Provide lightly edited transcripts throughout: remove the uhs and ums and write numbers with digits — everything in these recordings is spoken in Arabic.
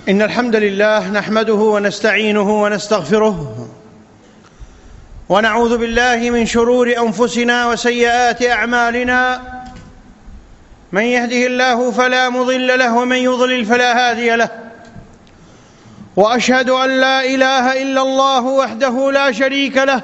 إن الحمد لله نحمده ونستعينه ونستغفره ونعوذ بالله من شرور أنفسنا وسيئات أعمالنا. من يهده الله فلا مضل له ومن يضلل فلا هادي له، وأشهد أن لا إله إلا الله وحده لا شريك له،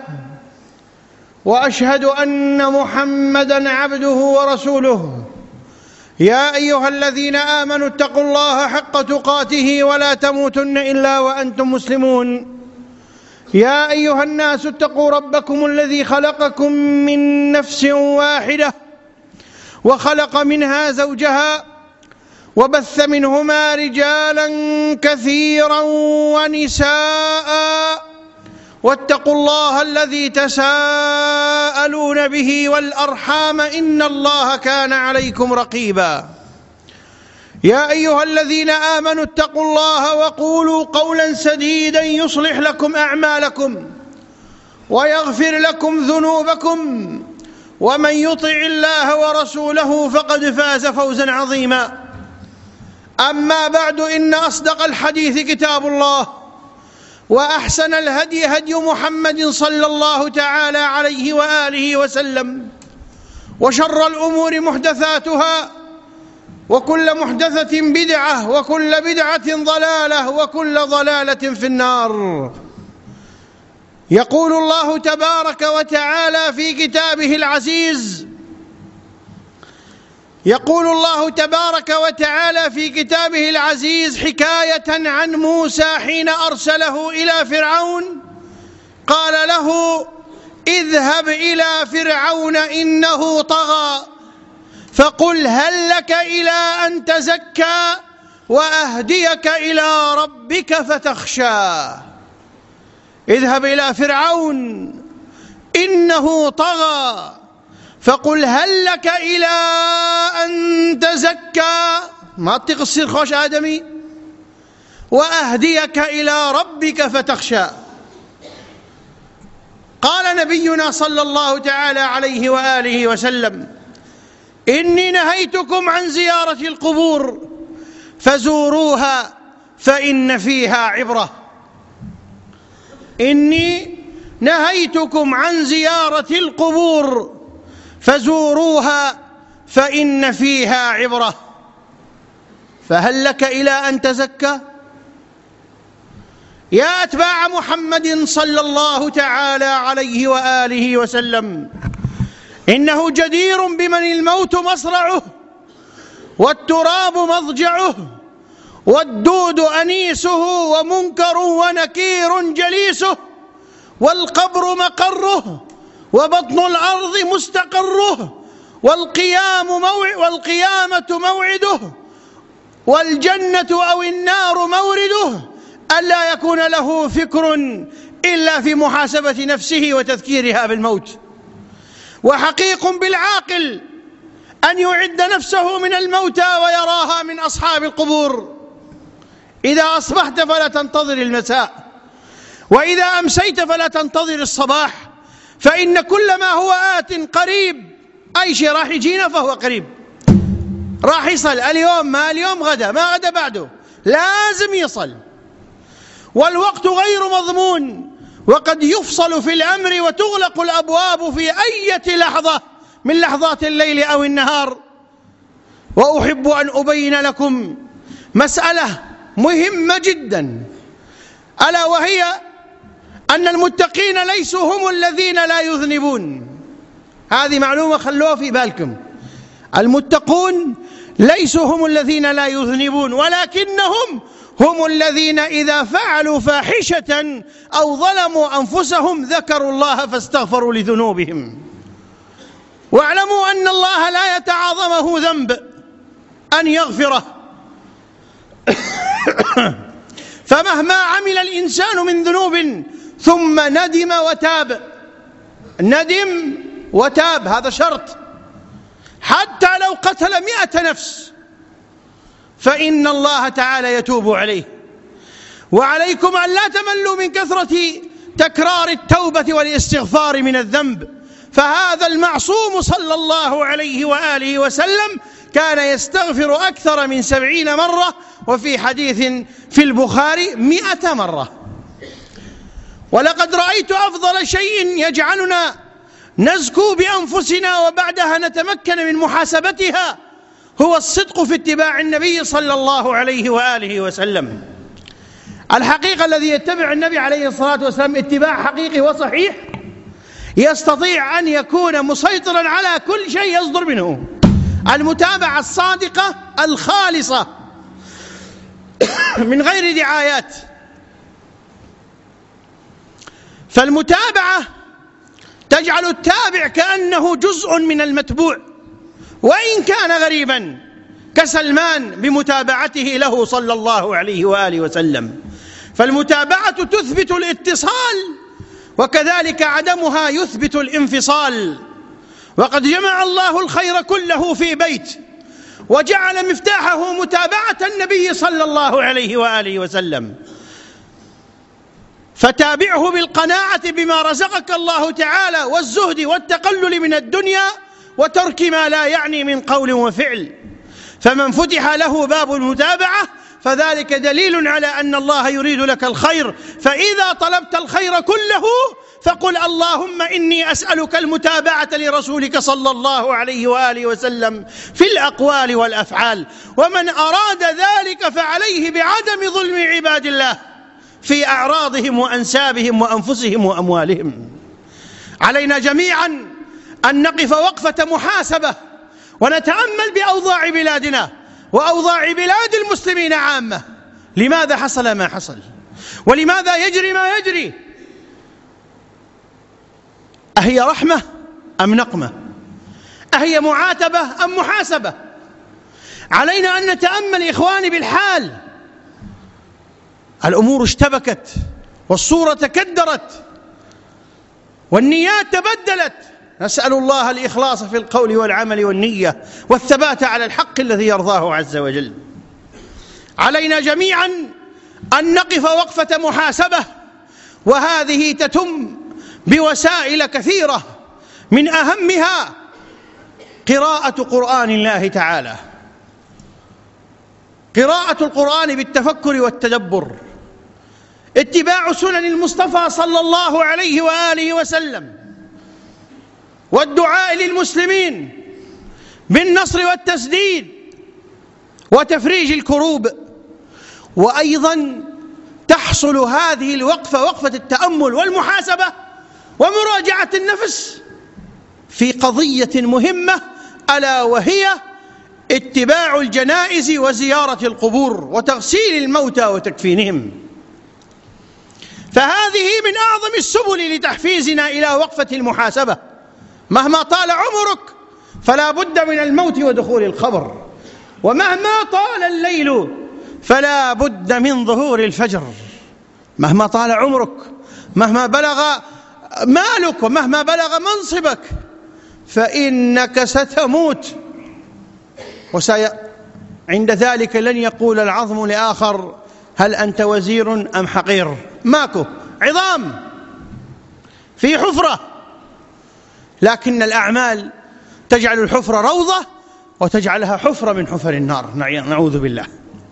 وأشهد أن محمدًا عبده ورسوله. يا أيها الذين آمنوا اتقوا الله حق تقاته ولا تموتن إلا وأنتم مسلمون. يا أيها الناس اتقوا ربكم الذي خلقكم من نفس واحدة وخلق منها زوجها وبث منهما رجالا كثيرا ونساء، واتقوا الله الذي تساءلون به والأرحام إن الله كان عليكم رقيبا. يا أيها الذين آمنوا اتقوا الله وقولوا قولا سديدا يصلح لكم أعمالكم ويغفر لكم ذنوبكم، ومن يطع الله ورسوله فقد فاز فوزا عظيما. أما بعد، إن أصدق الحديث كتاب الله، وأحسن الهدي هدي محمد صلى الله تعالى عليه وآله وسلم، وشر الأمور محدثاتها، وكل محدثة بدعة، وكل بدعة ضلالة، وكل ضلالة في النار. يقول الله تبارك وتعالى في كتابه العزيز حكاية عن موسى حين أرسله إلى فرعون، قال له: اذهب إلى فرعون إنه طغى فقل هل لك إلى أن تزكى وأهديك إلى ربك فتخشى. اذهب إلى فرعون إنه طغى فقل هل لك إلى أن تزكى، ما تصير خوش آدمي، وأهديك إلى ربك فتخشى. قال نبينا صلى الله تعالى عليه وآله وسلم: إني نهيتكم عن زيارة القبور فزوروها فإن فيها عبرة. إني نهيتكم عن زيارة القبور فزوروها فإن فيها عبرة. فهل لك إلى أن تزكى؟ يا أتباع محمد صلى الله تعالى عليه وآله وسلم، إنه جدير بمن الموت مصرعه، والتراب مضجعه، والدود أنيسه، ومنكر ونكير جليسه، والقبر مقره، وبطن الأرض مستقره، والقيامة موعده، والجنة أو النار مورده، ألا يكون له فكر إلا في محاسبة نفسه وتذكيرها بالموت. وحقيق بالعاقل أن يعد نفسه من الموتى ويراها من أصحاب القبور. إذا أصبحت فلا تنتظر المساء، وإذا أمسيت فلا تنتظر الصباح، فإن كل ما هو آت قريب، أي شيء راح يجينا فهو قريب، راح يصل اليوم، ما اليوم غدا، ما غدا بعده، لازم يصل. والوقت غير مضمون، وقد يفصل في الأمر وتغلق الأبواب في أي لحظة من لحظات الليل أو النهار. وأحب أن أبين لكم مسألة مهمة جدا، ألا وهي أن المتقين ليسوا هم الذين لا يذنبون. هذه معلومة خلوها في بالكم. المتقون ليسوا هم الذين لا يذنبون، ولكنهم هم الذين إذا فعلوا فاحشة أو ظلموا أنفسهم ذكروا الله فاستغفروا لذنوبهم. واعلموا أن الله لا يتعاظمه ذنب أن يغفره، فمهما عمل الإنسان من ذنوب ثم ندم وتاب، هذا شرط، حتى لو قتل 100 نفس فإن الله تعالى يتوب عليه. وعليكم أن لا تملوا من كثرة تكرار التوبة والاستغفار من الذنب، فهذا المعصوم صلى الله عليه وآله وسلم كان يستغفر أكثر من 70 مرة، وفي حديث في البخاري 100 مرة. ولقد رأيت أفضل شيء يجعلنا نزكو بأنفسنا وبعدها نتمكن من محاسبتها هو الصدق في اتباع النبي صلى الله عليه وآله وسلم. الحقيقة الذي يتبع النبي عليه الصلاة والسلام اتباع حقيقي وصحيح يستطيع أن يكون مسيطرا على كل شيء يصدر منه. المتابعة الصادقة الخالصة من غير دعايات. فالمتابعة تجعل التابع كأنه جزء من المتبوع وإن كان غريبا، كسلمان بمتابعته له صلى الله عليه وآله وسلم. فالمتابعة تثبت الاتصال، وكذلك عدمها يثبت الانفصال. وقد جمع الله الخير كله في بيت، وجعل مفتاحه متابعة النبي صلى الله عليه وآله وسلم. فتابعه بالقناعة بما رزقك الله تعالى، والزهد والتقلل من الدنيا، وترك ما لا يعني من قول وفعل. فمن فتح له باب المتابعة فذلك دليل على أن الله يريد لك الخير. فإذا طلبت الخير كله فقل اللهم إني أسألك المتابعة لرسولك صلى الله عليه وآله وسلم في الأقوال والأفعال. ومن أراد ذلك فعليه بعدم ظلم عباد الله في أعراضهم وأنسابهم وأنفسهم وأموالهم. علينا جميعا أن نقف وقفة محاسبة ونتأمل بأوضاع بلادنا وأوضاع بلاد المسلمين عامة. لماذا حصل ما حصل؟ ولماذا يجري ما يجري؟ أهي رحمة أم نقمة؟ أهي معاتبة أم محاسبة؟ علينا أن نتأمل إخواني بالحال. الأمور اشتبكت والصورة تكدرت والنيات تبدلت. نسأل الله الإخلاص في القول والعمل والنية والثبات على الحق الذي يرضاه عز وجل. علينا جميعا أن نقف وقفة محاسبة، وهذه تتم بوسائل كثيرة، من أهمها قراءة قرآن الله تعالى، قراءة القرآن بالتفكر والتدبر، اتباع سنن المصطفى صلى الله عليه وآله وسلم، والدعاء للمسلمين بالنصر والتسديد وتفريج الكروب. وأيضا تحصل هذه الوقفة وقفة التأمل والمحاسبة ومراجعة النفس في قضية مهمة، ألا وهي اتباع الجنائز وزيارة القبور وتغسيل الموتى وتكفينهم. فهذه من أعظم السبل لتحفيزنا إلى وقفة المحاسبة. مهما طال عمرك فلا بد من الموت ودخول القبر، ومهما طال الليل فلا بد من ظهور الفجر. مهما طال عمرك، مهما بلغ مالك، ومهما بلغ منصبك، فإنك ستموت. عند ذلك لن يقول العظم لآخر هل أنت وزير أم حقير. ماكو، عظام في حفرة، لكن الأعمال تجعل الحفرة روضة وتجعلها حفرة من حفر النار، نعوذ بالله.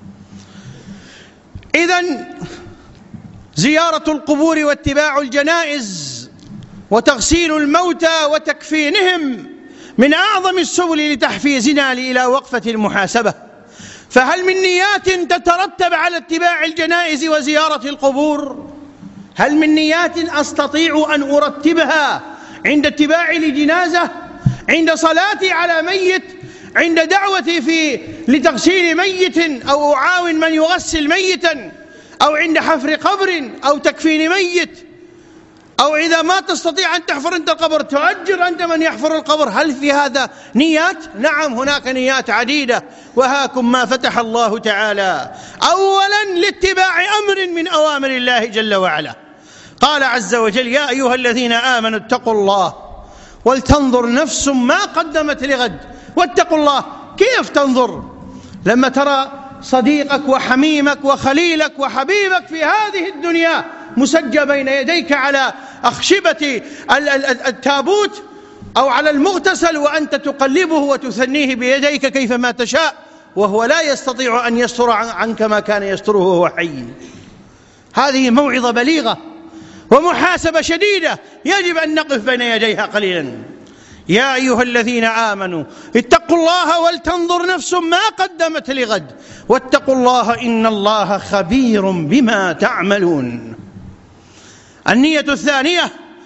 إذن زيارة القبور واتباع الجنائز وتغسيل الموتى وتكفينهم من أعظم السبل لتحفيزنا إلى وقفة المحاسبة. فهل من نيات تترتب على اتباع الجنائز وزيارة القبور؟ هل من نيات أستطيع أن أرتبها عند اتباعي لجنازة، عند صلاتي على ميت، عند دعوتي لتغسيل ميت أو أعاون من يغسل ميتا، أو عند حفر قبر أو تكفين ميت، أو إذا ما تستطيع أن تحفر أنت القبر تؤجر أنت من يحفر القبر؟ هل في هذا نيات؟ نعم، هناك نيات عديدة، وهاكم ما فتح الله تعالى. أولا لاتباع أمر من أوامر الله جل وعلا. قال عز وجل: يا أيها الذين آمنوا اتقوا الله ولتنظر نفس ما قدمت لغد. واتقوا الله، كيف تنظر لما ترى صديقك وحميمك وخليلك وحبيبك في هذه الدنيا مسجى بين يديك على أخشبة التابوت، أو على المغتسل وأنت تقلبه وتثنيه بيديك كيفما تشاء وهو لا يستطيع أن يستر عنك ما كان يستره وهو حي. هذه موعظة بليغة ومحاسبة شديدة يجب أن نقف بين يديها قليلا. يا أيها الذين آمنوا اتقوا الله ولتنظر نفس ما قدمت لغد واتقوا الله إن الله خبير بما تعملون. النية الثانية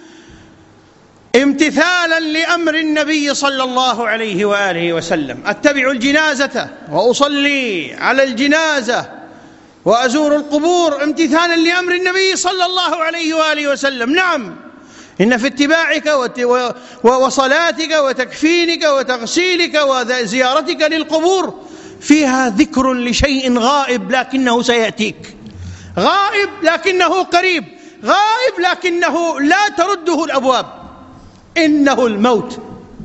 امتثالا لأمر النبي صلى الله عليه وآله وسلم: أتبع الجنازة وأصلي على الجنازة وأزور القبور امتثالا لأمر النبي صلى الله عليه وآله وسلم. نعم، إن في اتباعك وصلاتك وتكفينك وتغسيلك وزيارتك للقبور فيها ذكر لشيء غائب لكنه سيأتيك، غائب لكنه قريب، غائب لكنه لا ترده الأبواب، إنه الموت.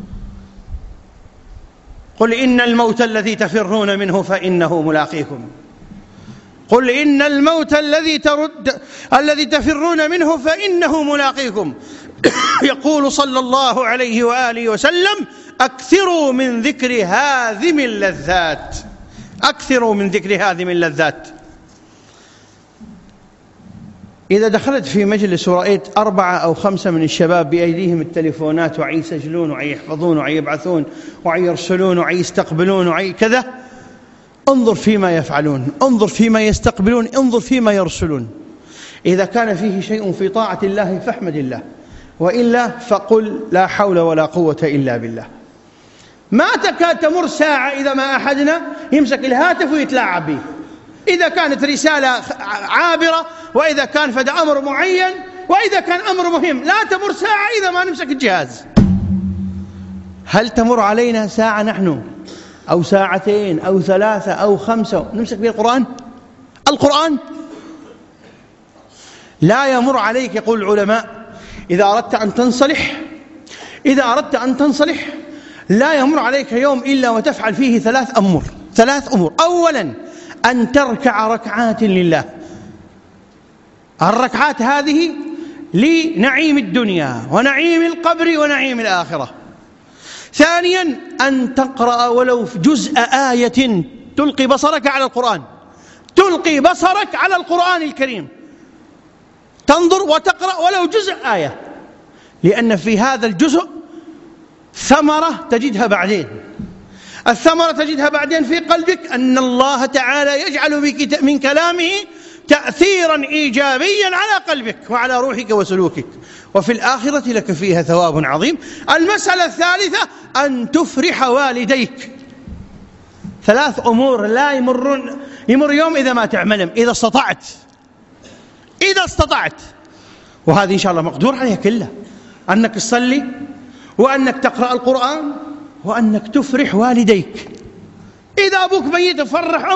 قل إن الموت الذي تفرون منه فإنه ملاقيكم. قل إن الموت الذي تفرون منه فإنه ملاقيكم. يقول صلى الله عليه وآله وسلم: أكثروا من ذكر هاذم اللذات، أكثروا من ذكر هاذم اللذات. إذا دخلت في مجلس ورأيت 4 أو 5 من الشباب بأيديهم التليفونات وعي يسجلون وعي يحفظون وعي يبعثون وعي يرسلون وعي يستقبلون وعي كذا، انظر فيما يفعلون، انظر فيما يستقبلون، انظر فيما يرسلون. إذا كان فيه شيء في طاعة الله فاحمد الله، وإلا فقل لا حول ولا قوة إلا بالله. ما تكاد تمر ساعة إذا ما أحدنا يمسك الهاتف ويتلاعب به، إذا كانت رسالة عابرة، وإذا كان فد أمر معين، وإذا كان أمر مهم. لا تمر ساعة إذا ما نمسك الجهاز. هل تمر علينا ساعة نحن أو 2 أو 3 أو 5 نمسك به القرآن؟ القرآن لا يمر عليك. يقول العلماء: إذا أردت أن تنصلح لا يمر عليك يوم إلا وتفعل فيه 3 أمور. أولا، أن تركع ركعات لله. الركعات هذه لنعيم الدنيا ونعيم القبر ونعيم الآخرة. ثانيا، أن تقرأ ولو جزء آية، تلقي بصرك على القرآن، تلقي بصرك على القرآن الكريم، تنظر وتقرأ ولو جزء آية، لأن في هذا الجزء ثمرة تجدها بعدين. الثمرة تجدها بعدين في قلبك، أن الله تعالى يجعل من كلامه تأثيرا إيجابيا على قلبك وعلى روحك وسلوكك، وفي الآخرة لك فيها ثواب عظيم. المسألة الثالثة: أن تفرح والديك. 3 أمور لا يمر يوم إذا ما تعملهم، إذا استطعت، وهذه إن شاء الله مقدور عليها كلها: أنك تصلي، وأنك تقرأ القرآن، وأنك تفرح والديك. إذا أبوك ميت فرح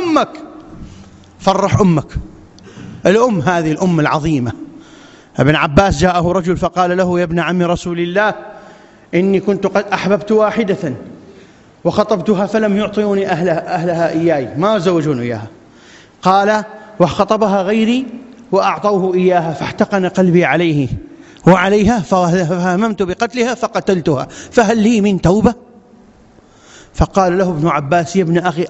أمك. الأم هذه الأم العظيمة. ابن عباس جاءه رجل فقال له: يا ابن عم رسول الله، إني كنت قد أحببت واحدة وخطبتها فلم يعطوني أهلها إياي، ما زوجون إياها. قال: وخطبها غيري وأعطوه إياها فاحتقن قلبي عليها فهممت بقتلها فقتلتها، فهل لي من توبة؟ فقال له ابن عباس: يا ابن أخي،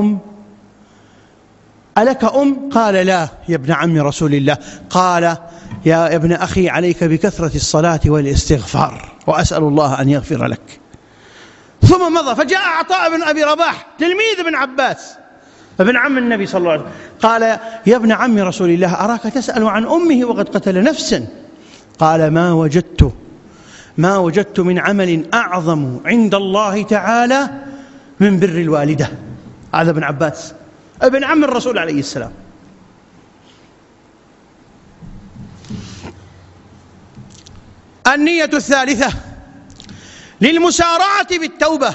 ألك أم؟ قال: لا يا ابن عم رسول الله. قال: يا ابن أخي، عليك بكثرة الصلاة والاستغفار، وأسأل الله أن يغفر لك. ثم مضى، فجاء عطاء بن أبي رباح تلميذ ابن عباس ابن عم النبي صلى الله عليه وسلم، قال: يا ابن عم رسول الله، أراك تسأل عن أمه وقد قتل نفسا. قال: ما وجدت من عمل أعظم عند الله تعالى من بر الوالدة. هذا ابن عباس ابن عم الرسول عليه السلام. النية الثالثة للمسارعة بالتوبة.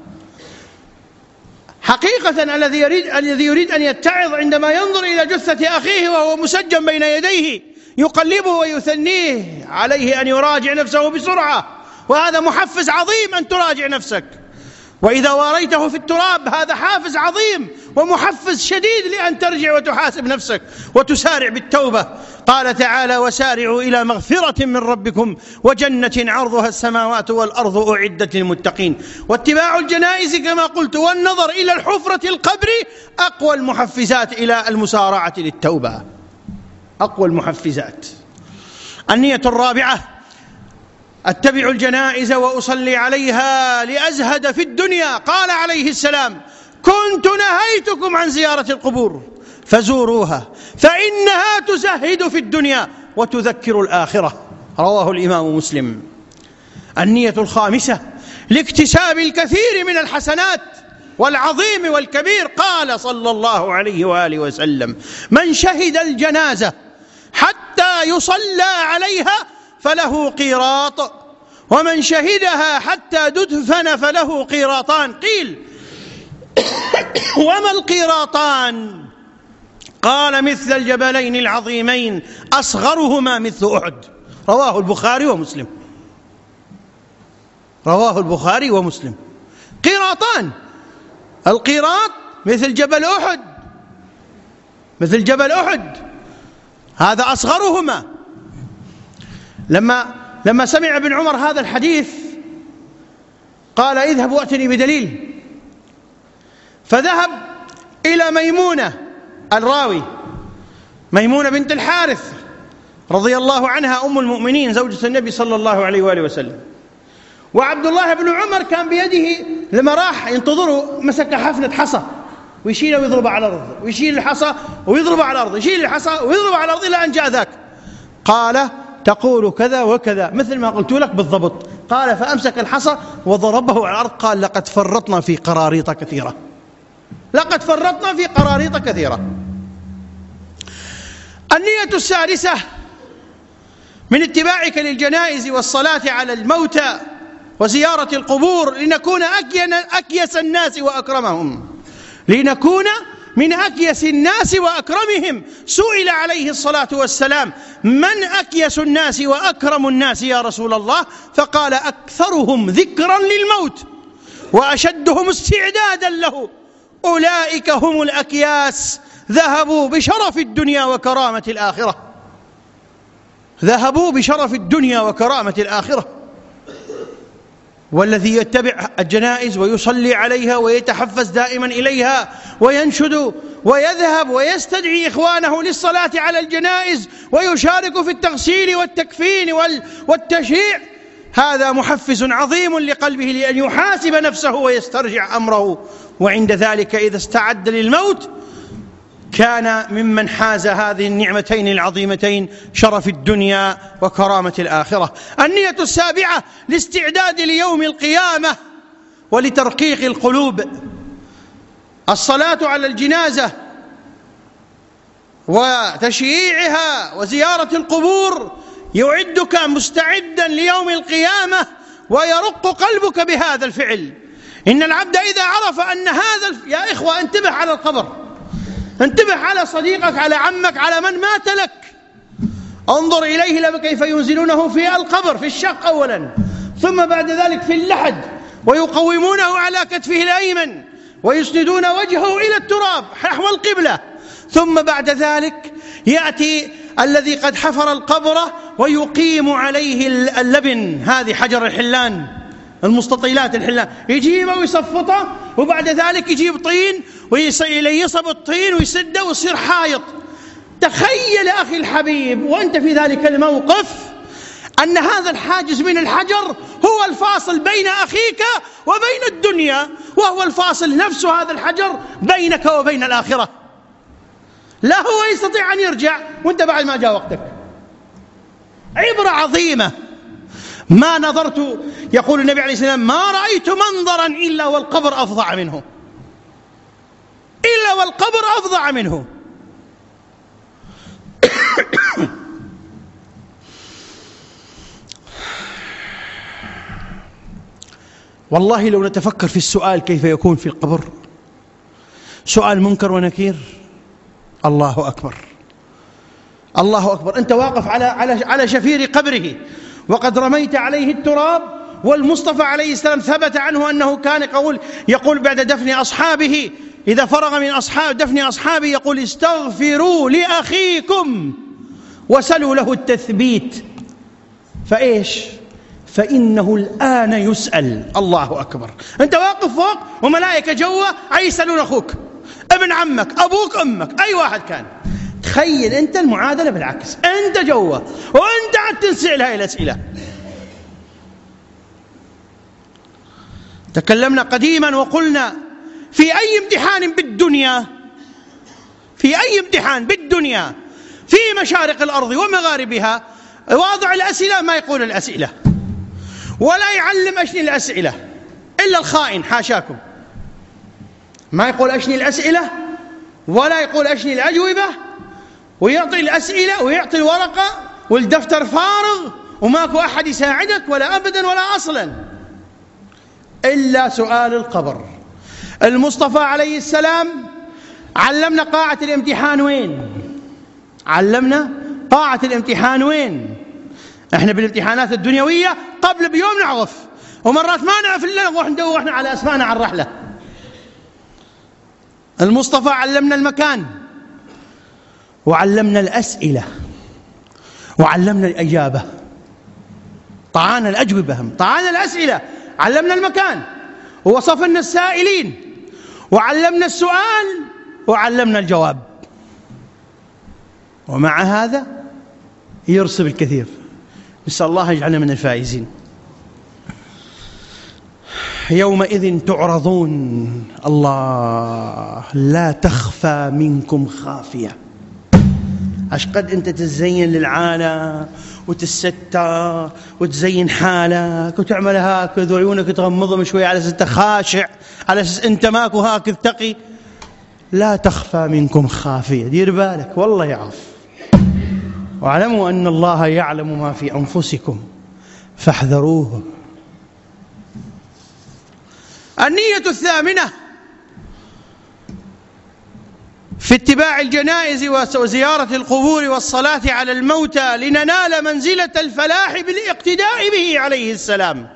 حقيقة الذي يريد أن يتعظ عندما ينظر إلى جثة أخيه وهو مسجن بين يديه يقلبه ويثنيه، عليه أن يراجع نفسه بسرعة، وهذا محفز عظيم أن تراجع نفسك. وإذا واريته في التراب هذا حافز عظيم ومحفز شديد لأن ترجع وتحاسب نفسك وتسارع بالتوبة. قال تعالى: وسارعوا إلى مغفرة من ربكم وجنة عرضها السماوات والأرض أعدت للمتقين. واتباع الجنائز كما قلت والنظر إلى الحفرة القبر أقوى المحفزات إلى المسارعة للتوبة، أقوى المحفزات. النية الرابعة: أتبع الجنائز وأصلي عليها لأزهد في الدنيا. قال عليه السلام: كنت نهيتكم عن زيارة القبور فزوروها فإنها تزهد في الدنيا وتذكر الآخرة. رواه الإمام مسلم. النية الخامسة: لاكتساب الكثير من الحسنات والعظيم والكبير. قال صلى الله عليه وآله وسلم: من شهد الجنازة حتى يصلى عليها فله قيراط، ومن شهدها حتى تدفن فله قيراطان. قيل: وما القيراطان؟ قال: مثل الجبلين العظيمين أصغرهما مثل أحد. رواه البخاري ومسلم. رواه البخاري ومسلم. قيراطان، القيراط مثل جبل أحد، مثل جبل أحد، هذا أصغرهما. لما سمع ابن عمر هذا الحديث قال: اذهب وأتني بدليل. فذهب إلى ميمونة الراوي، ميمونة بنت الحارث رضي الله عنها أم المؤمنين زوجة النبي صلى الله عليه وآله وسلم. وعبد الله بن عمر كان بيده لما راح ينتظره مسك حفنة حصى ويشيله ويضربه على الأرض، ويشيل الحصى ويضربه على الأرض، يشيل الحصى ويضربه على الأرض إلى أن جاء ذاك. قال: تقول كذا وكذا مثل ما قلت لك بالضبط. قال: فأمسك الحصى وضربه على الأرض. قال: لقد فرطنا في قراريط كثيرة، لقد فرطنا في قراريط كثيرة. النية السادسة من اتباعك للجنائز والصلاة على الموتى وزيارة القبور لنكون أكيس الناس وأكرمهم، لنكون من أكيس الناس وأكرمهم. سئل عليه الصلاة والسلام: من أكيس الناس وأكرم الناس يا رسول الله؟ فقال: أكثرهم ذكرا للموت وأشدهم استعدادا له، أولئك هم الأكياس، ذهبوا بشرف الدنيا وكرامة الآخرة، ذهبوا بشرف الدنيا وكرامة الآخرة. والذي يتبع الجنائز ويصلي عليها ويتحفز دائما إليها وينشد ويذهب ويستدعي إخوانه للصلاة على الجنائز ويشارك في التغسيل والتكفين والتشييع، هذا محفز عظيم لقلبه لأن يحاسب نفسه ويسترجع أمره. وعند ذلك إذا استعد للموت كان ممن حاز هذه النعمتين العظيمتين، شرف الدنيا وكرامة الآخرة. النية السابعة: لاستعداد ليوم القيامة ولترقيق القلوب. الصلاة على الجنازة وتشييعها وزيارة القبور يعدك مستعدا ليوم القيامة ويرق قلبك بهذا الفعل. إن العبد إذا عرف أن يا إخوة انتبه على القبر، انتبه على صديقك، على عمك، على من مات لك، انظر إليه كيف ينزلونه في القبر في الشق أولا، ثم بعد ذلك في اللحد، ويقومونه على كتفه الأيمن ويسندون وجهه إلى التراب نحو القبلة، ثم بعد ذلك يأتي الذي قد حفر القبر ويقيم عليه اللبن، هذه حجر الحلان، المستطيلات الحلان، يجيبه ويصفطه، وبعد ذلك يجيب طين ويصب الطين ويسده ويصير حائط. تخيل أخي الحبيب وأنت في ذلك الموقف أن هذا الحاجز من الحجر هو الفاصل بين أخيك وبين الدنيا، وهو الفاصل نفس هذا الحجر بينك وبين الآخرة. لا هو يستطيع أن يرجع وأنت بعد ما جاء وقتك. عبرة عظيمة. ما نظرت، يقول النبي عليه السلام: ما رأيت منظرا إلا والقبر أفظع منه، إلا والقبر أفظع منه. والله لو نتفكر في السؤال كيف يكون في القبر، سؤال منكر ونكير. الله أكبر، الله أكبر. أنت واقف على شفير قبره وقد رميت عليه التراب والمصطفى عليه السلام ثبت عنه أنه كان يقول بعد دفن أصحابه، إذا فرغ من دفن أصحابه يقول استغفروا لأخيكم وسلوا له التثبيت. فإيش؟ فإنه الآن يسأل. الله أكبر. أنت واقف فوق وملائكة جوا يسألون أخوك، ابن عمك، أبوك، أمك، أي واحد كان. تخيل أنت المعادلة بالعكس، أنت جوا وأنت عاد تنسأل هاي الأسئلة. تكلمنا قديما وقلنا في أي امتحان بالدنيا في مشارق الأرض ومغاربها واضع الأسئلة ما يقول الأسئلة ولا يعلم أشني الأسئلة إلا الخائن حاشاكم، ما يقول أشني الأسئلة ولا يقول أشني الأجوبة، ويعطي الأسئلة ويعطي الورقة والدفتر فارغ وماكو أحد يساعدك ولا أبدا ولا أصلا إلا سؤال القبر. المصطفى عليه السلام علمنا قاعة الامتحان وين؟ علمنا قاعة الامتحان وين؟ احنا بالامتحانات الدنيوية قبل بيوم نعرف، ومرات ما نعرف إلا نروح ندور احنا على أسماءنا على الرحلة. المصطفى علمنا المكان وعلمنا الأسئلة وعلمنا الإجابة، طعانا الأجوبة، طعانا الأسئلة، علمنا المكان ووصف لنا السائلين وعلمنا السؤال وعلمنا الجواب. ومع هذا يرسب الكثير. نسأل الله يجعلنا من الفائزين. يومئذ تعرضون، الله لا تخفى منكم خافية. أشقد أنت تزين للعالم وتستر وتزين حالك وتعمل هاكذ وعيونك تغمضهم شوي على أساس أنت خاشع، على أساس أنت ماكو هاكذ تقي. لا تخفى منكم خافية، دير بالك والله يعرف. واعلموا أن الله يعلم ما في أنفسكم فاحذروه. النية الثامنة في اتباع الجنائز وزيارة القبور والصلاة على الموتى لننال منزلة الفلاح بالاقتداء به عليه السلام.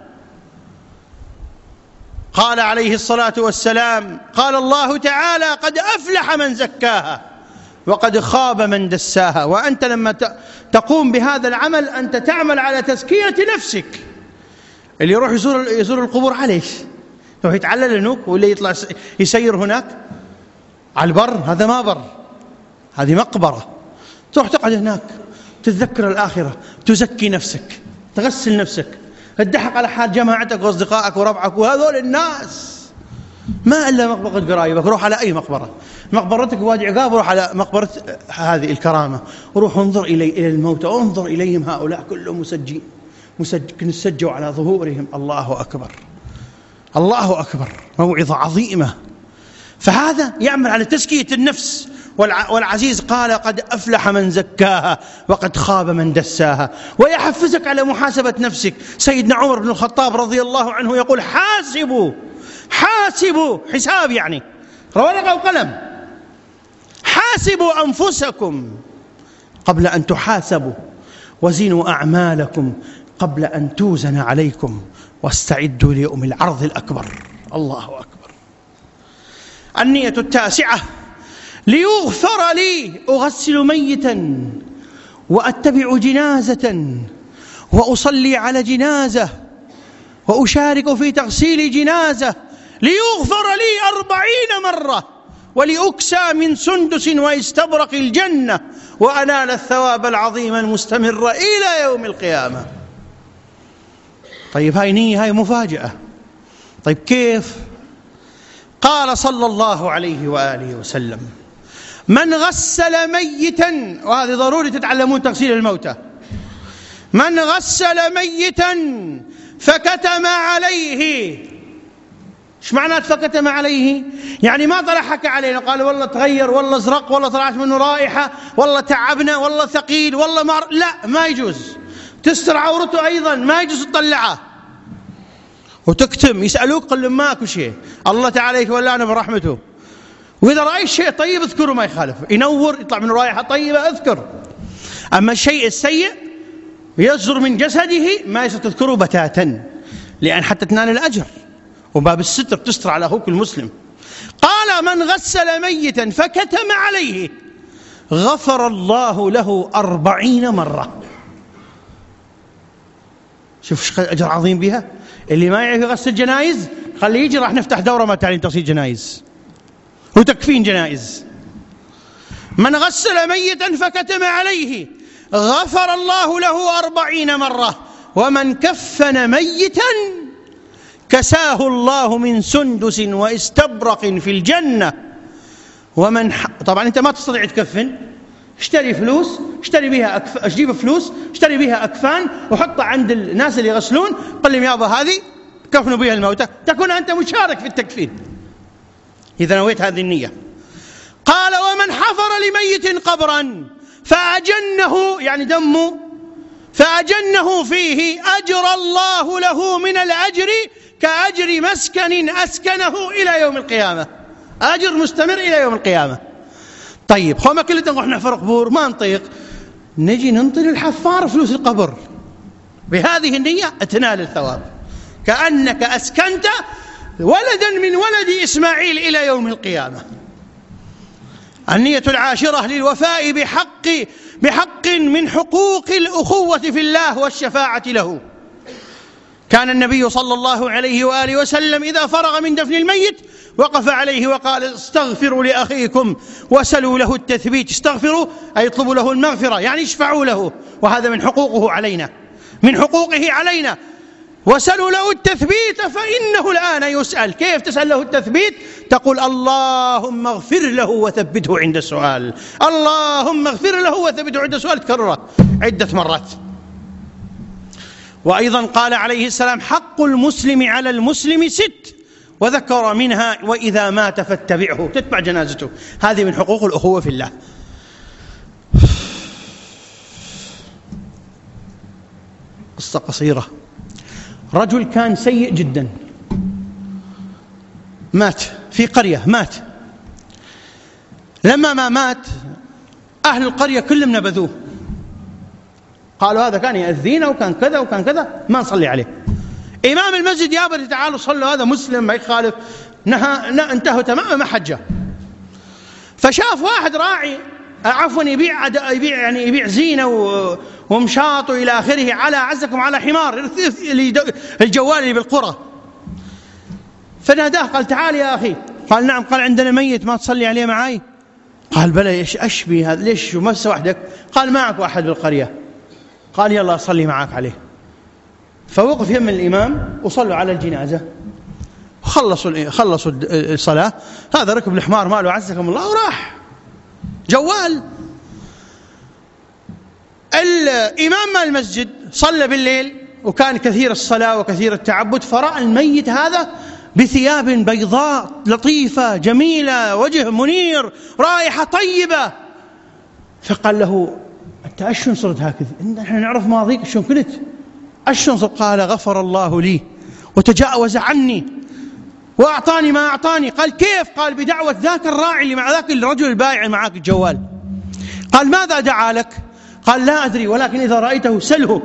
قال عليه الصلاة والسلام: قال الله تعالى: قد أفلح من زكاها وقد خاب من دساها. وأنت لما تقوم بهذا العمل أنت تعمل على تزكية نفسك. اللي يروح يزور القبور عليش؟ يروح يتعلل هناك ولا يطلع يسير هناك على البر؟ هذا ما بر، هذه مقبرة. تروح تقعد هناك تتذكر الآخرة، تزكي نفسك، تغسل نفسك، تضحك على حال جماعتك وأصدقائك وربعك وهذول الناس. ما إلا مقبرة قرايبك، روح على أي مقبرة، مقبرتك وادي عقاب روح على مقبرة هذه الكرامة، وروح انظر إلى الموتى، انظر إليهم، هؤلاء كلهم مسجوا على ظهورهم. الله أكبر، الله أكبر، موعظة عظيمة. فهذا يعمل على تزكية النفس. والعزيز قال: قد أفلح من زكاها وقد خاب من دساها. ويحفزك على محاسبة نفسك. سيدنا عمر بن الخطاب رضي الله عنه يقول: حاسبوا حساب، يعني ورقة وقلم، حاسبوا أنفسكم قبل أن تحاسبوا، وزنوا أعمالكم قبل أن توزن عليكم، واستعدوا ليوم العرض الأكبر. الله أكبر. النية التاسعة: ليغفر لي، أغسل ميتا وأتبع جنازة وأصلي على جنازة وأشارك في تغسيل جنازة، ليغفر لي 40 مرة ولأكسى من سندس ويستبرق الجنة وأنال الثواب العظيم المستمر إلى يوم القيامة. طيب هاي نية، هاي مفاجأة. طيب كيف؟ قال صلى الله عليه وآله وسلم: من غسل ميتا، وهذه ضروري تتعلمون تغسيل الموتى، من غسل ميتا فكتم عليه. ايش معنى فكتم عليه؟ يعني ما طلع حكى علينا قال والله تغير، والله ازرق، والله طلعت منه رائحة، والله تعبنا، والله ثقيل، والله لا، ما يجوز. تستر عورته أيضا، ما يجوز تطلعه وتكتم. يسألوك قل لهم ماكو شيء، الله تعالى يتولانا برحمته. وإذا رأيت شيء طيب اذكره، ما يخالف، ينور يطلع منه رائحة طيبة اذكر. أما الشيء السيء يصدر من جسده ما يستذكره بتاتا. لأن حتى تنال الأجر وباب الستر تستر على أخوك المسلم. قال من غسل ميتا فكتم عليه غفر الله له 40 مرة. شوف أجر عظيم بها. اللي ما يعرف يغسل جنائز خليه يجي، راح نفتح دورة ما تعلم تغسيل جنائز وتكفين جنائز. من غسل ميتا فكتم عليه غفر الله له 40 مرة، ومن كفن ميتا كساه الله من سندس واستبرق في الجنة. طبعا أنت ما تستطيع تكفن، اشتري فلوس، جيب فلوس اشتري بها أكفان وحطها عند الناس اللي يغسلون، قل لهم يابا هذه كفنوا بها الموتى، تكون أنت مشارك في التكفين إذا نويت هذه النية. قال ومن حفر لميت قبرا فأجنه، يعني دمه، فأجنه فيه أجر الله له من الأجر كأجر مسكن أسكنه إلى يوم القيامة، أجر مستمر إلى يوم القيامة. طيب خو ما كلنا نروح نحفر قبور ما نطيق، نجي ننطي للحفار فلوس القبر، بهذه النية تنال الثواب، كأنك أسكنت ولدا من ولد إسماعيل إلى يوم القيامة. النية العاشرة للوفاء بحق من حقوق الأخوة في الله والشفاعة له. كان النبي صلى الله عليه وآله وسلم إذا فرغ من دفن الميت وقف عليه وقال استغفروا لأخيكم وسلوا له التثبيت. استغفروا أي اطلبوا له المغفرة، يعني اشفعوا له، وهذا من حقوقه علينا، من حقوقه علينا. وسلوا له التثبيت فإنه الآن يسأل. كيف تسأل له التثبيت؟ تقول اللهم اغفر له وثبته عند السؤال، اللهم اغفر له وثبته عند السؤال، تكرره عدة مرات. وأيضا قال عليه السلام حق المسلم على المسلم 6، وذكر منها وإذا مات فاتبعه، تتبع جنازته. هذه من حقوق الأخوة في الله. قصة قصيرة. رجل كان سيء جدا، مات في قرية، مات. لما ما مات أهل القرية كلهم نبذوه، قالوا هذا كان يأذينا وكان كذا وكان كذا، ما نصلي عليه. إمام المسجد يا بني تعالوا صلوا، هذا مسلم ما يخالف، انتهوا تماما ما حجه. فشاف واحد راعي عفوا يبيع زينة ومشاط إلى آخره على عزكم على حمار الجوال اللي بالقرى، فناداه قال تعال يا أخي. قال نعم. قال عندنا ميت ما تصلي عليه معاي؟ قال بلى. ايش أشبي هذا؟ ليش ومس وحدك؟ قال معك واحد بالقرية. قال يلا أصلي معاك عليه. فوقف يم الإمام وصلوا على الجنازة، خلصوا الصلاة. هذا ركب الحمار ماله عزكم الله وراح جوال. الإمام مال المسجد صلى بالليل وكان كثير الصلاة وكثير التعبد، فرأى الميت هذا بثياب بيضاء لطيفة جميلة، وجه منير، رائحة طيبة. فقال له أنت أشون صرت هكذا؟ نحن نعرف ماضيك شون كنت، أشون صرت؟ قال غفر الله لي وتجاوز عني وأعطاني ما أعطاني. قال كيف؟ قال بدعوة ذاك الراعي اللي مع ذاك الرجل البائع معك الجوال. قال ماذا دعا لك؟ قال لا أدري، ولكن إذا رأيته سأله.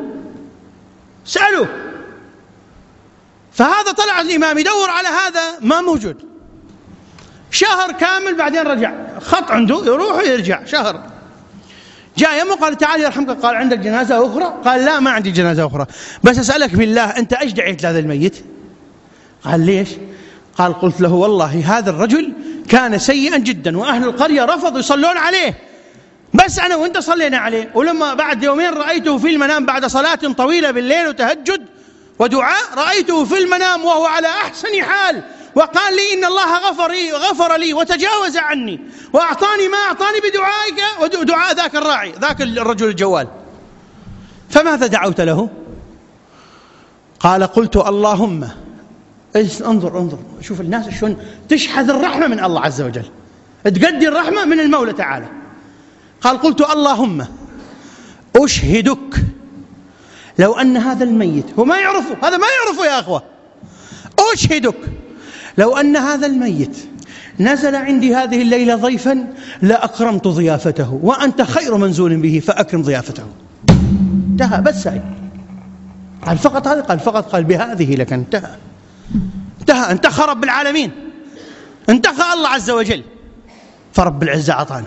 فهذا طلع الإمام يدور على هذا ما موجود، شهر كامل. بعدين رجع خط عنده يروح ويرجع شهر. جاء يمه قال تعال يرحمك، قال عندك جنازة أخرى؟ قال لا ما عندي جنازة أخرى، بس أسألك بالله أنت إيش دعيت لهذا الميت؟ قال ليش؟ قال قلت له والله هذا الرجل كان سيئا جدا وأهل القرية رفضوا يصلون عليه، بس أنا وأنت صلينا عليه، ولما بعد يومين رأيته في المنام بعد صلاة طويلة بالليل وتهجد ودعاء، رأيته في المنام وهو على أحسن حال، وقال لي إن الله غفر لي وتجاوز عني وأعطاني ما أعطاني بدعائك ودعاء ذاك الراعي ذاك الرجل الجوال. فماذا دعوت له؟ قال قلت اللهم انظر شوف الناس شلون تشحذ الرحمة من الله عز وجل، تقدي الرحمة من المولى تعالى. قال قلت اللهم أشهدك لو أن هذا الميت، هو ما يعرفه، هذا ما يعرفه يا أخوة، أشهدك لو أن هذا الميت نزل عندي هذه الليلة ضيفا لأكرمت ضيافته، وأنت خير منزول به فأكرم ضيافته. انتهى، بس هاي قال فقط هذه؟ قال فقط. قال بهذه لك انتهى. انتهى رب العالمين، انتهى الله عز وجل، فرب العزة أعطانا.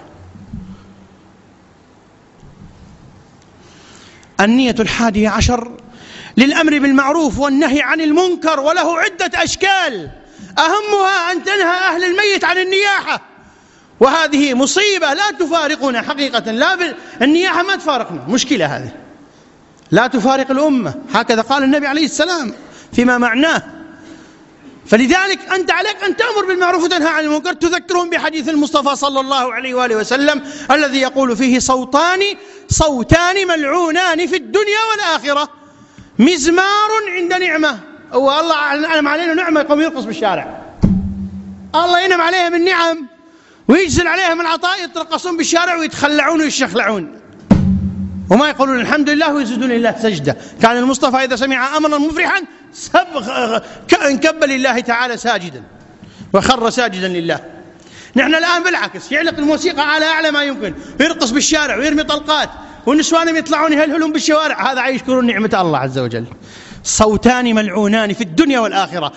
النية 11 للأمر بالمعروف والنهي عن المنكر، وله عدة أشكال، أهمها أن تنهى أهل الميت عن النياحة، وهذه مصيبة لا تفارقنا حقيقة. النياحة ما تفارقنا، مشكلة هذه لا تفارق الأمة، هكذا قال النبي عليه السلام فيما معناه. فلذلك أنت عليك أن تأمر بالمعروف وتنهى عن المنكر، تذكرهم بحديث المصطفى صلى الله عليه وآله وسلم الذي يقول فيه صوتان ملعونان في الدنيا والآخرة، مزمار عند نعمة. هو الله أنعم علينا نعمة يقوم يرقص بالشارع، الله ينعم عليهم النعم ويجزل عليهم العطاء، يترقصون بالشارع ويتخلعون ويشخلعون وما يقولون الحمد لله ويسجدون لله سجدة. كان المصطفى إذا سمع أمرا مفرحا انكب لله تعالى ساجدا وخر ساجدا لله. نحن الآن بالعكس، يعلق الموسيقى على أعلى ما يمكن، ويرقص بالشارع ويرمي طلقات، والنسوان يطلعون يهلهلون بالشوارع. هذا يشكرون نعمة الله عز وجل. صوتان ملعونان في الدنيا والآخرة،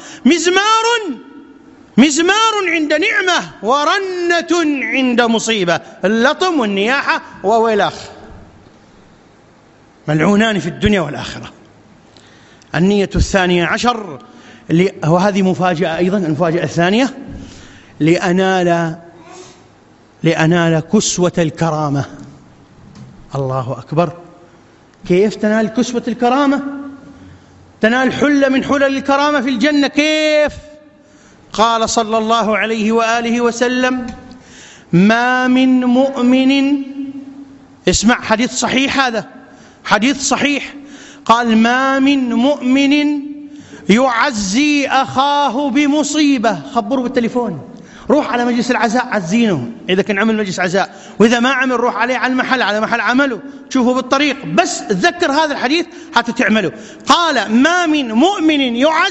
مزمار عند نعمة، ورنة عند مصيبة، اللطم والنياحة وويلاخ، ملعونان في الدنيا والآخرة. النية 12 وهذه مفاجأة أيضا، المفاجأة الثانية لأنال كسوة الكرامة. الله أكبر. كيف تنال كسوة الكرامة؟ تنال حلة من حلل الكرامة في الجنة. كيف؟ قال صلى الله عليه وآله وسلم: ما من مؤمن، اسمع حديث صحيح، هذا حديث صحيح، قال: ما من مؤمن يعزي أخاه بمصيبة. خبره بالتليفون، روح على مجلس العزاء عزينه إذا كان عمل مجلس عزاء، وإذا ما عمل روح عليه على محل عمله، تشوفه بالطريق، بس تذكر هذا الحديث حتى تعمله. قال: ما من مؤمن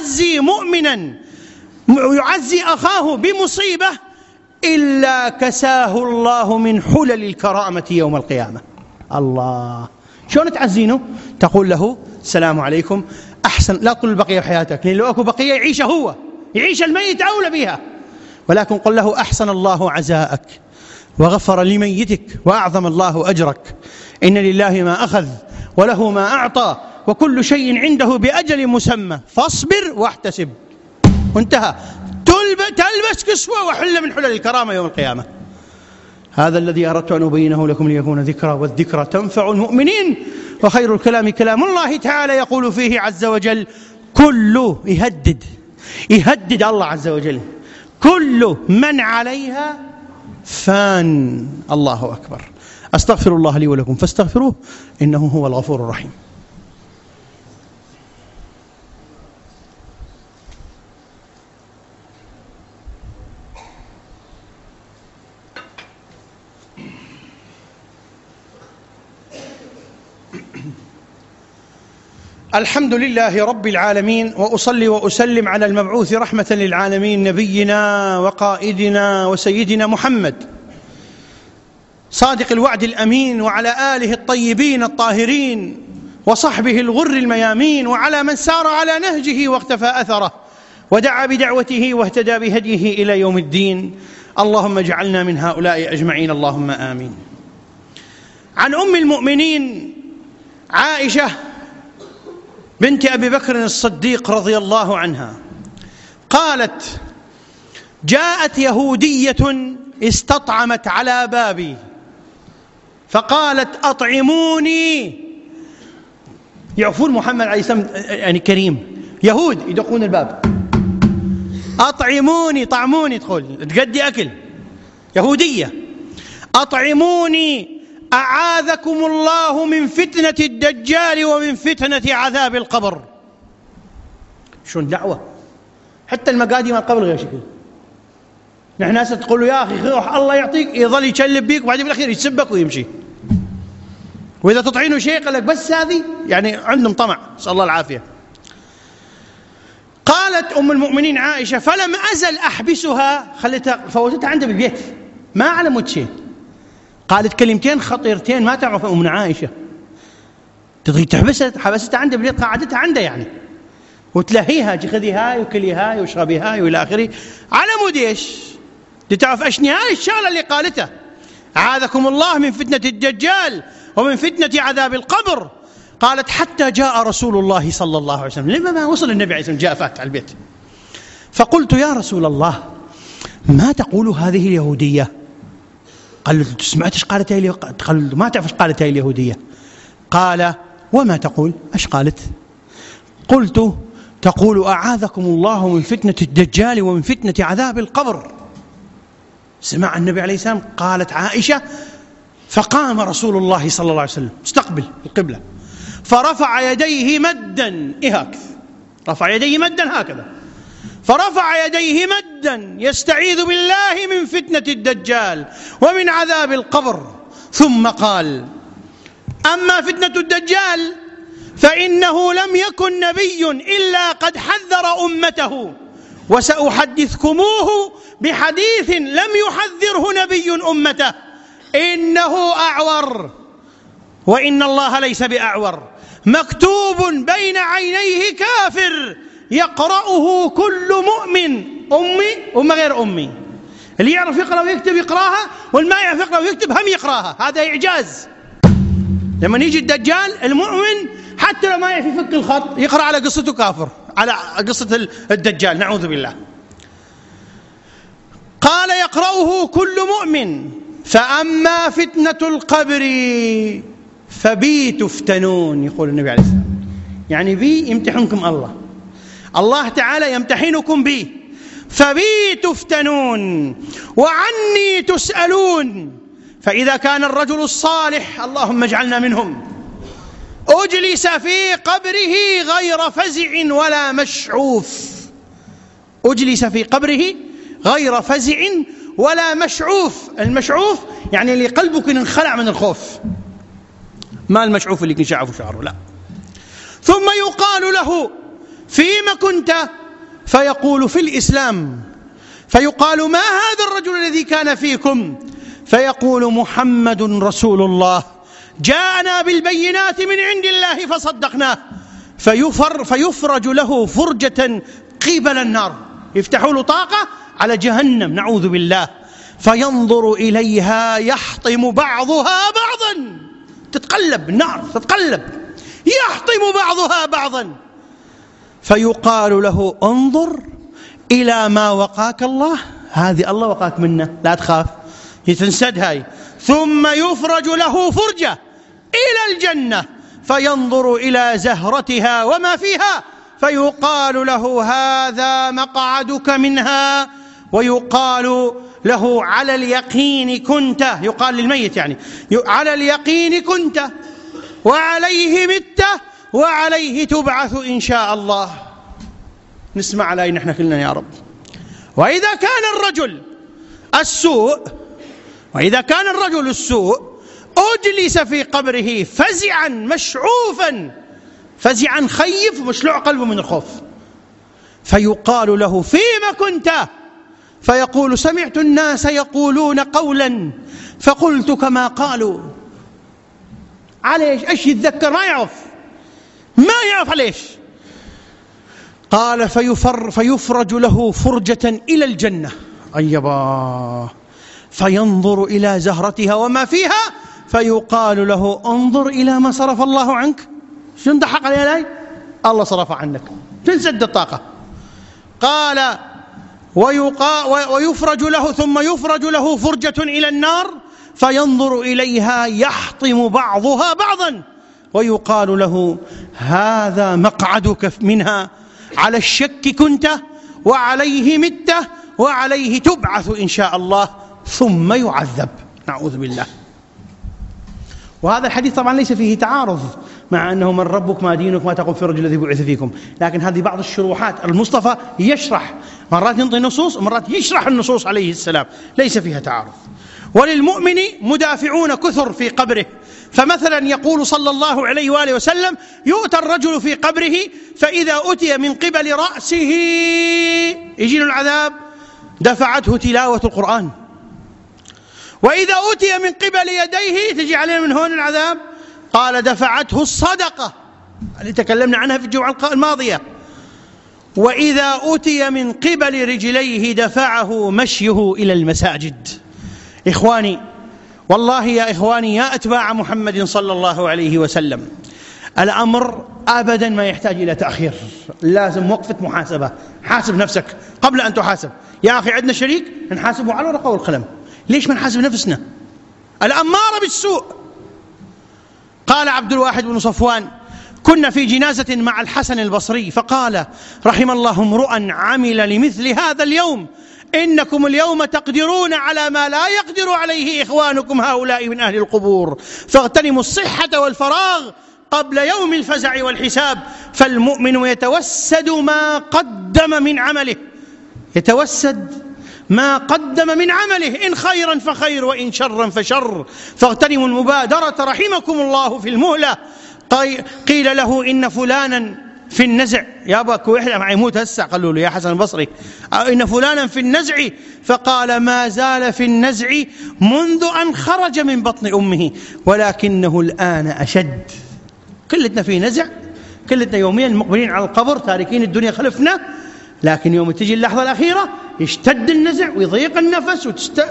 يعزي أخاه بمصيبة إلا كساه الله من حلل الكرامة يوم القيامة. الله، شلون تعزينه؟ تقول له: السلام عليكم، أحسن، لا تقول البقية بحياتك، لأن لو أكو بقية يعيش هو، يعيش الميت أولى بها، ولكن قل له: أحسن الله عزاءك وغفر لميتك وأعظم الله أجرك، إن لله ما أخذ وله ما أعطى وكل شيء عنده بأجل مسمى، فاصبر واحتسب. وانتهى. تلبس كسوة وحل من حلل الكرامة يوم القيامة. هذا الذي أردت أن أبينه لكم ليكون ذكرى، والذكرى تنفع المؤمنين، وخير الكلام كلام الله تعالى يقول فيه عز وجل: كله يهدد الله عز وجل: كل من عليها فان. الله أكبر. أستغفر الله لي ولكم فاستغفروه إنه هو الغفور الرحيم. الحمد لله رب العالمين، وأصلي وأسلم على المبعوث رحمة للعالمين، نبينا وقائدنا وسيدنا محمد صادق الوعد الأمين، وعلى آله الطيبين الطاهرين وصحبه الغر الميامين، وعلى من سار على نهجه واختفى أثره ودعا بدعوته واهتدى بهديه إلى يوم الدين. اللهم اجعلنا من هؤلاء أجمعين، اللهم آمين. عن أم المؤمنين عائشة بنت أبي بكر الصديق رضي الله عنها قالت: جاءت يهودية استطعمت على بابي فقالت: أطعموني. يعفون محمد عليه السلام يعني كريم، يهود يدقون الباب: أطعموني، طعموني، تقول تقدي أكل، يهودية: أطعموني أعاذكم الله من فتنة الدجال ومن فتنة عذاب القبر. شون دعوة؟ حتى المقادي ما قبل غير شكل. نحن ناس تقول له: يا أخي روح الله يعطيك، يظل يشلب بيك وبعدين في الأخير يسبك ويمشي. وإذا تطعينه شيء قال لك بس هذه، يعني عندهم طمع، نسأل الله العافية. قالت أم المؤمنين عائشة: فلم أزل أحبسها، فوتتها عندها بالبيت، ما علمت شيء. قالت كلمتين خطيرتين ما تعرف أمنا عائشة. تبغي تحبسها، حبستها عنده بليت قاعدتها عنده يعني، وتلهيها، خذي هاي وكلي هاي واشربي هاي والى اخره، على مود ايش؟ تعرف ايش نهاية الشغله اللي قالته؟ أعاذكم الله من فتنة الدجال ومن فتنة عذاب القبر. قالت حتى جاء رسول الله صلى الله عليه وسلم. لما ما وصل النبي عليه الصلاة والسلام، جاء فات على البيت، فقلت يا رسول الله ما تقول هذه اليهودية؟ قال له سمعت ايش قالت هي؟ قال له ما تعرف ايش قالت هي اليهودية؟ قال وما تقول؟ ايش قالت؟ قلت تقول أعاذكم الله من فتنة الدجال ومن فتنة عذاب القبر. سمع النبي عليه السلام. قالت عائشة فقام رسول الله صلى الله عليه وسلم استقبل القبلة، فرفع يديه مدا هكذا، رفع يديه مدا هكذا، فرفع يديه مدا يستعيذ بالله من فتنة الدجال ومن عذاب القبر، ثم قال أما فتنة الدجال فإنه لم يكن نبي إلا قد حذر أمته، وسأحدثكموه بحديث لم يحذره نبي أمته، إنه أعور وإن الله ليس بأعور، مكتوب بين عينيه كافر يقرأه كل مؤمن. أمي غير أمي، اللي يعرف يقرأ ويكتب يقراها، واللي ما يعرف يقرأ ويكتب هم يقراها. هذا إعجاز. لما يجي الدجال المؤمن حتى لو ما يعرف يفك الخط يقرأ على قصته كافر، على قصة الدجال نعوذ بالله. قال يقرأه كل مؤمن. فأما فتنة القبر فبي تفتنون، يقول النبي عليه الصلاة والسلام، يعني بي يمتحنكم الله تعالى يمتحنكم بي، فبي تفتنون وعني تسألون. فإذا كان الرجل الصالح، اللهم اجعلنا منهم، أجلس في قبره غير فزع ولا مشعوف، أجلس في قبره غير فزع ولا مشعوف. المشعوف يعني اللي قلبك انخلع من الخوف، ما المشعوف اللي ينشعف شعره، لا. ثم يقال له فيما كنت؟ فيقول في الإسلام. فيقال ما هذا الرجل الذي كان فيكم؟ فيقول محمد رسول الله جاءنا بالبينات من عند الله فصدقناه. فيفرج له فرجة قبل النار، يفتحوا له طاقة على جهنم نعوذ بالله، فينظر إليها يحطم بعضها بعضا، تتقلب النار، تتقلب يحطم بعضها بعضا. فيقال له انظر إلى ما وقاك الله، هذه الله وقاك منه لا تخاف، يتنسد هاي. ثم يفرج له فرجة إلى الجنة فينظر إلى زهرتها وما فيها، فيقال له هذا مقعدك منها، ويقال له على اليقين كنت، يقال للميت يعني على اليقين كنت وعليه مت وعليه تبعث إن شاء الله. نسمع علي نحن كلنا يا رب. وإذا كان الرجل السوء أجلس في قبره فزعا مشعوفا، فزعا خيف مشلوع قلبه من الخوف، فيقال له فيما كنت؟ فيقول سمعت الناس يقولون قولا فقلت كما قالوا. عليش؟ ايش يتذكر؟ ما يعرف عليش. قال فيفرج له فرجة إلى الجنة، أيبا، فينظر إلى زهرتها وما فيها، فيقال له انظر إلى ما صرف الله عنك. شنو ضحك علي؟ الله صرف عنك، تنسد الطاقة. قال ويفرج له، ثم يفرج له فرجة إلى النار فينظر إليها يحطم بعضها بعضا، ويقال له هذا مقعدك منها، على الشك كنت وعليه مت وعليه تبعث إن شاء الله، ثم يعذب نعوذ بالله. وهذا الحديث طبعا ليس فيه تعارض مع أنه من ربك ما دينك ما تقول في الرجل الذي بعث فيكم، لكن هذه بعض الشروحات. المصطفى يشرح، مرات ينطي نصوص ومرات يشرح النصوص عليه السلام، ليس فيها تعارض. وللمؤمن مدافعون كثر في قبره، فمثلا يقول صلى الله عليه وآله وسلم يؤتى الرجل في قبره فإذا أتي من قبل رأسه يجي له العذاب دفعته تلاوة القرآن، وإذا أتي من قبل يديه تجي عليه من هون العذاب قال دفعته الصدقة اللي تكلمنا عنها في الجمعة الماضية. وإذا أتي من قبل رجليه دفعه مشيه إلى المساجد. إخواني، والله يا إخواني يا أتباع محمد صلى الله عليه وسلم، الأمر أبدا ما يحتاج إلى تأخير، لازم وقفة محاسبة. حاسب نفسك قبل أن تحاسب. يا أخي عندنا شريك نحاسبه على الورقة والقلم، ليش ما نحاسب نفسنا؟ الأمارة بالسوء. قال عبد الواحد بن صفوان: كنا في جنازة مع الحسن البصري فقال: رحم الله امرؤا عمل لمثل هذا اليوم، إنكم اليوم تقدرون على ما لا يقدر عليه إخوانكم هؤلاء من أهل القبور، فاغتنموا الصحة والفراغ قبل يوم الفزع والحساب. فالمؤمن يتوسد ما قدم من عمله، يتوسد ما قدم من عمله، إن خيرا فخير وإن شرا فشر، فاغتنموا المبادرة رحمكم الله في المهلة. قيل له: إن فلانا في النزع، يا أباك وحدة مع يموت هسه، قالوا له يا حسن البصري إن فلانا في النزع، فقال: ما زال في النزع منذ أن خرج من بطن أمه، ولكنه الآن أشد. كلتنا في نزع، كلتنا يوميا مقبلين على القبر تاركين الدنيا خلفنا، لكن يوم تجي اللحظة الأخيرة يشتد النزع ويضيق النفس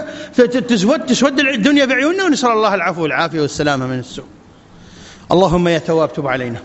وتسود الدنيا بعيوننا، ونسأل الله العفو والعافية والسلامة من السوء. اللهم يا تواب تب علينا،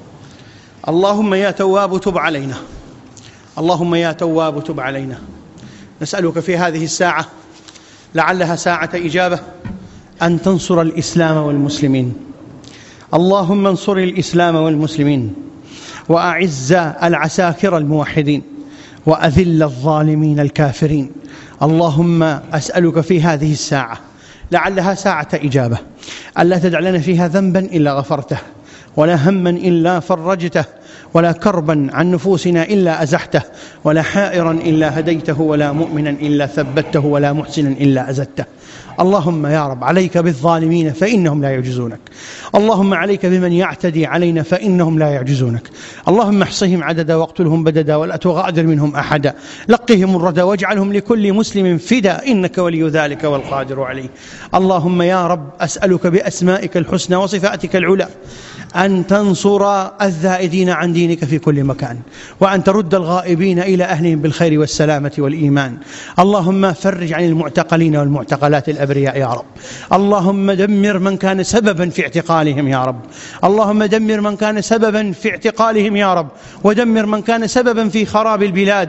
اللهم يا تواب تب علينا، اللهم يا تواب تب علينا. نسألك في هذه الساعة لعلها ساعة إجابة أن تنصر الإسلام والمسلمين. اللهم انصر الإسلام والمسلمين، وأعز العساكر الموحدين، وأذل الظالمين الكافرين. اللهم أسألك في هذه الساعة لعلها ساعة إجابة ألا تدع لنا فيها ذنبا إلا غفرته، ولا هما إلا فرجته، ولا كربا عن نفوسنا إلا أزحته، ولا حائرا إلا هديته، ولا مؤمنا إلا ثبته، ولا محسنا إلا أزدته. اللهم يا رب عليك بالظالمين فإنهم لا يعجزونك، اللهم عليك بمن يعتدي علينا فإنهم لا يعجزونك. اللهم احصهم عددا واقتلهم بددا، ولا تغادر منهم أحدا، لقهم الردى واجعلهم لكل مسلم فدا، إنك ولي ذلك والقادر عليه. اللهم يا رب أسألك بأسمائك الحسنى وصفاتك العلى أن تنصر الذائدين عن دينك في كل مكان، وأن ترد الغائبين إلى أهلهم بالخير والسلامة والإيمان. اللهم فرج عن المعتقلين والمعتقلات الأبرياء يا رب. اللهم دمر من كان سببا في اعتقالهم يا رب، اللهم دمر من كان سببا في اعتقالهم يا رب، ودمر من كان سببا في خراب البلاد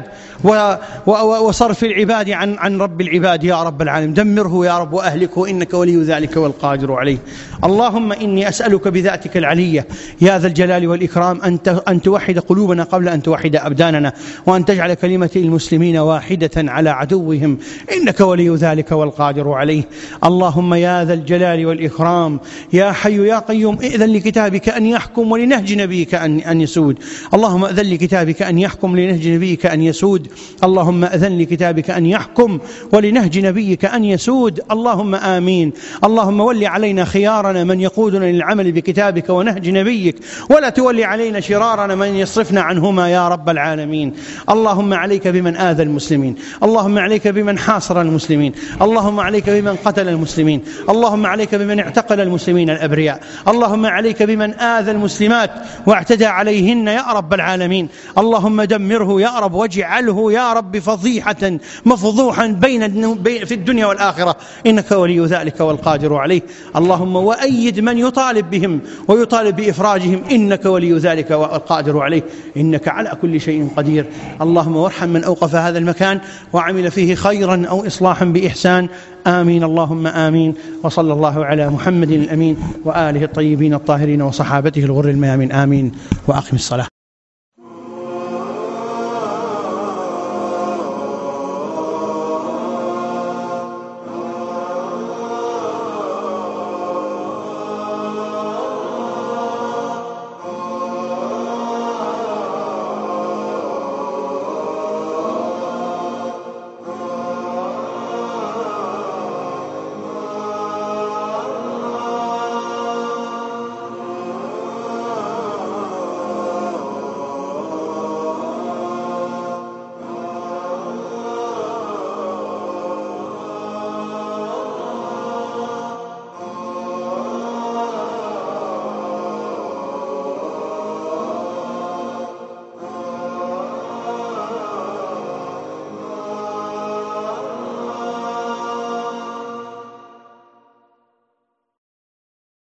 وصرف العباد عن رب العباد يا رب العالمين. دمره يا رب وأهلكه، إنك ولي ذلك والقادر عليه. اللهم إني أسألك بذاتك العلية يا ذا الجلال والإكرام أن توحد قلوبنا قبل أن توحد أبداننا، وأن تجعل كلمة المسلمين واحدة على عدوهم، إنك ولي ذلك والقادر عليه. اللهم يا ذا الجلال والإكرام يا حي يا قيوم إذن لكتابك أن يحكم ولنهج نبيك أن يسود. اللهم أذن لكتابك أن يحكم ولنهج نبيك أن يسود. اللهم أذن لكتابك أن يحكم ولنهج نبيك أن يسود. اللهم آمين. اللهم ول علينا خيارنا من يقودنا للعمل بكتابك ونهج نبيك، ولا تولي علينا شرارنا من يصرفنا عنهما يا رب العالمين. اللهم عليك بمن آذى المسلمين، اللهم عليك بمن حاصر المسلمين، اللهم عليك بمن قتل المسلمين، اللهم عليك بمن اعتقل المسلمين الأبرياء، اللهم عليك بمن آذى المسلمات واعتدى عليهن يا رب العالمين. اللهم دمره يا رب، واجعله يا رب فضيحة مفضوحا في الدنيا والآخرة، إنك ولي ذلك والقادر عليه. اللهم وأيد من يطالب بهم ويطالب بإفراجهم، إنك ولي ذلك والقادر عليه، إنك على كل شيء قدير. اللهم وارحم من أوقف هذا المكان وعمل فيه خيرا أو إصلاحا بإحسان. آمين اللهم آمين. وصلى الله على محمد الأمين وآله الطيبين الطاهرين وصحابته الغر الميامين. آمين. وأقم الصلاة.